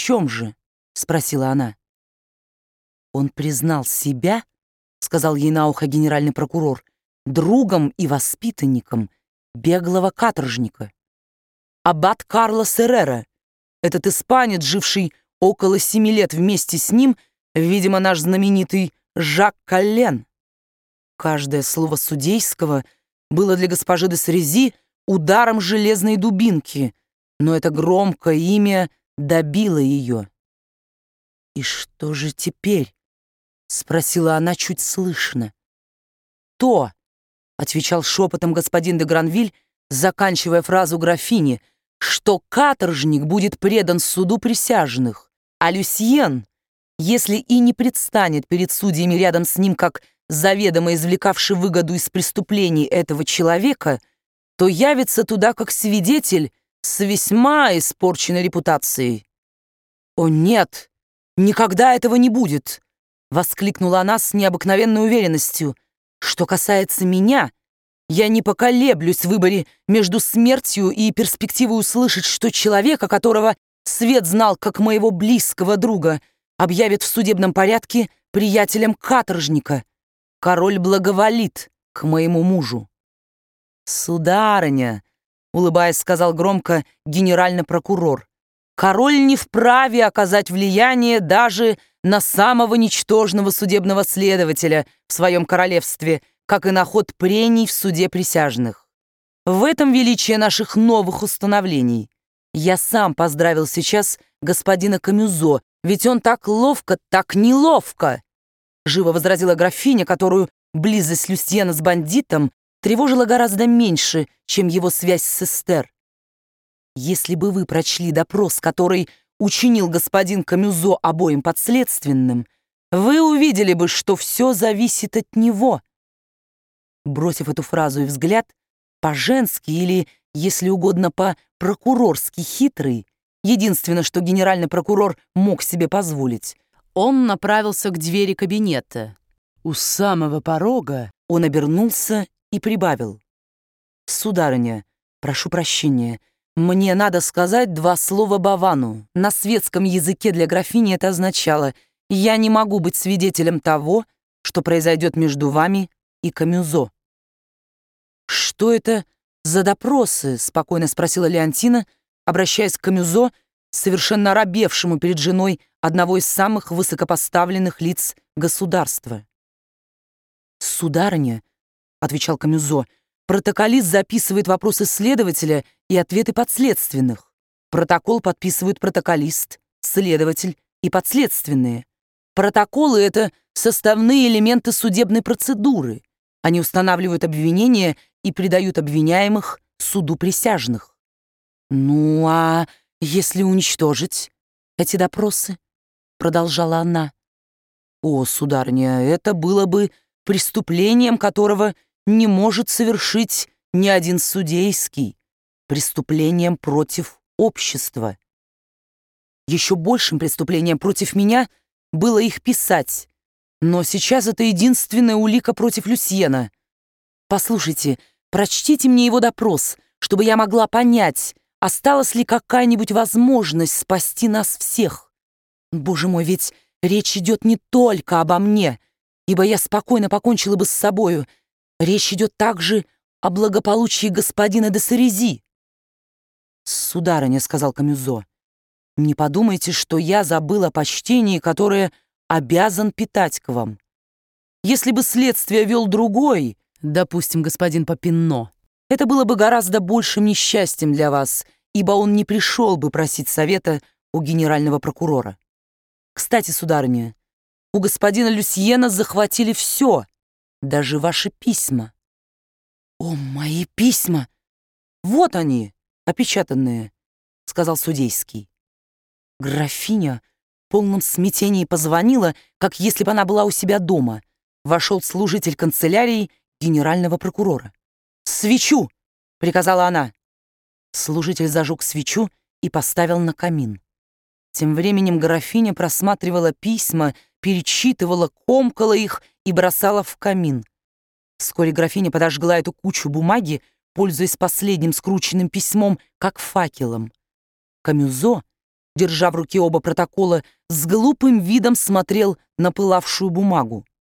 чем же?» — спросила она. «Он признал себя, — сказал ей на ухо генеральный прокурор, — другом и воспитанником беглого каторжника. Аббат Карлос Эррера, этот испанец, живший около 7 лет вместе с ним, видимо, наш знаменитый Жак Коллен». Каждое слово судейского было для госпожи де Срези ударом железной дубинки, но это громкое имя добило ее. «И что же теперь?» — спросила она чуть слышно. «То», — отвечал шепотом господин де Гранвиль, заканчивая фразу графини, «что каторжник будет предан суду присяжных, а Люсьен, если и не предстанет перед судьями рядом с ним как заведомо извлекавший выгоду из преступлений этого человека, то явится туда как свидетель с весьма испорченной репутацией». «О нет, никогда этого не будет!» — воскликнула она с необыкновенной уверенностью. «Что касается меня, я не поколеблюсь в выборе между смертью и перспективой услышать, что человека, которого свет знал как моего близкого друга, объявят в судебном порядке приятелем каторжника. Король благоволит к моему мужу». «Сударыня», — улыбаясь, сказал громко генеральный прокурор, «король не вправе оказать влияние даже на самого ничтожного судебного следователя в своем королевстве, как и на ход прений в суде присяжных. В этом величие наших новых установлений. Я сам поздравил сейчас господина Камюзо, ведь он так ловко, так неловко», — живо возразила графиня, которую близость Люсьена с бандитом тревожила гораздо меньше, чем его связь с Эстер. «Если бы вы прочли допрос, который учинил господин Камюзо обоим подследственным, вы увидели бы, что все зависит от него». Бросив эту фразу и взгляд, по-женски или, если угодно, по-прокурорски хитрый, единственное, что генеральный прокурор мог себе позволить, он направился к двери кабинета. У самого порога он обернулся и прибавил: «Сударыня, прошу прощения, мне надо сказать 2 слова Бавану». На светском языке для графини это означало: «Я не могу быть свидетелем того, что произойдет между вами и Камюзо». «Что это за допросы?» — спокойно спросила Леонтина, обращаясь к Камюзо, совершенно оробевшему перед женой одного из самых высокопоставленных лиц государства. «Сударыня», — отвечал Камюзо, — «протоколист записывает вопросы следователя и ответы подследственных. Протокол подписывают протоколист, следователь и подследственные. Протоколы — это составные элементы судебной процедуры. Они устанавливают обвинения и предают обвиняемых суду присяжных». «Ну, а если уничтожить эти допросы?» — продолжала она. «О, сударыня, это было бы преступлением, которого не может совершить ни один судейский, преступлением против общества. Еще большим преступлением против меня было их писать, но сейчас это единственная улика против Люсьена. Послушайте, прочтите мне его допрос, чтобы я могла понять, осталась ли какая-нибудь возможность спасти нас всех. Боже мой, ведь речь идет не только обо мне, ибо я спокойно покончила бы с собою. Речь идет также о благополучии господина де Сарези». «Сударыня», — сказал Камюзо, — «не подумайте, что я забыл о почтении, которое обязан питать к вам. Если бы следствие вел другой, допустим, господин Папинно, это было бы гораздо большим несчастьем для вас, ибо он не пришел бы просить совета у генерального прокурора. Кстати, сударыня, у господина Люсьена захватили все, даже ваши письма». «О, мои письма! Вот они, опечатанные», — сказал судейский. Графиня в полном смятении позвонила, как если бы она была у себя дома. Вошел служитель канцелярии генерального прокурора. «Свечу!» — приказала она. Служитель зажег свечу и поставил на камин. Тем временем графиня просматривала письма, перечитывала, комкала их и бросала в камин. Вскоре графиня подожгла эту кучу бумаги, пользуясь последним скрученным письмом, как факелом. Камюзо, держа в руке оба протокола, с глупым видом смотрел на пылавшую бумагу.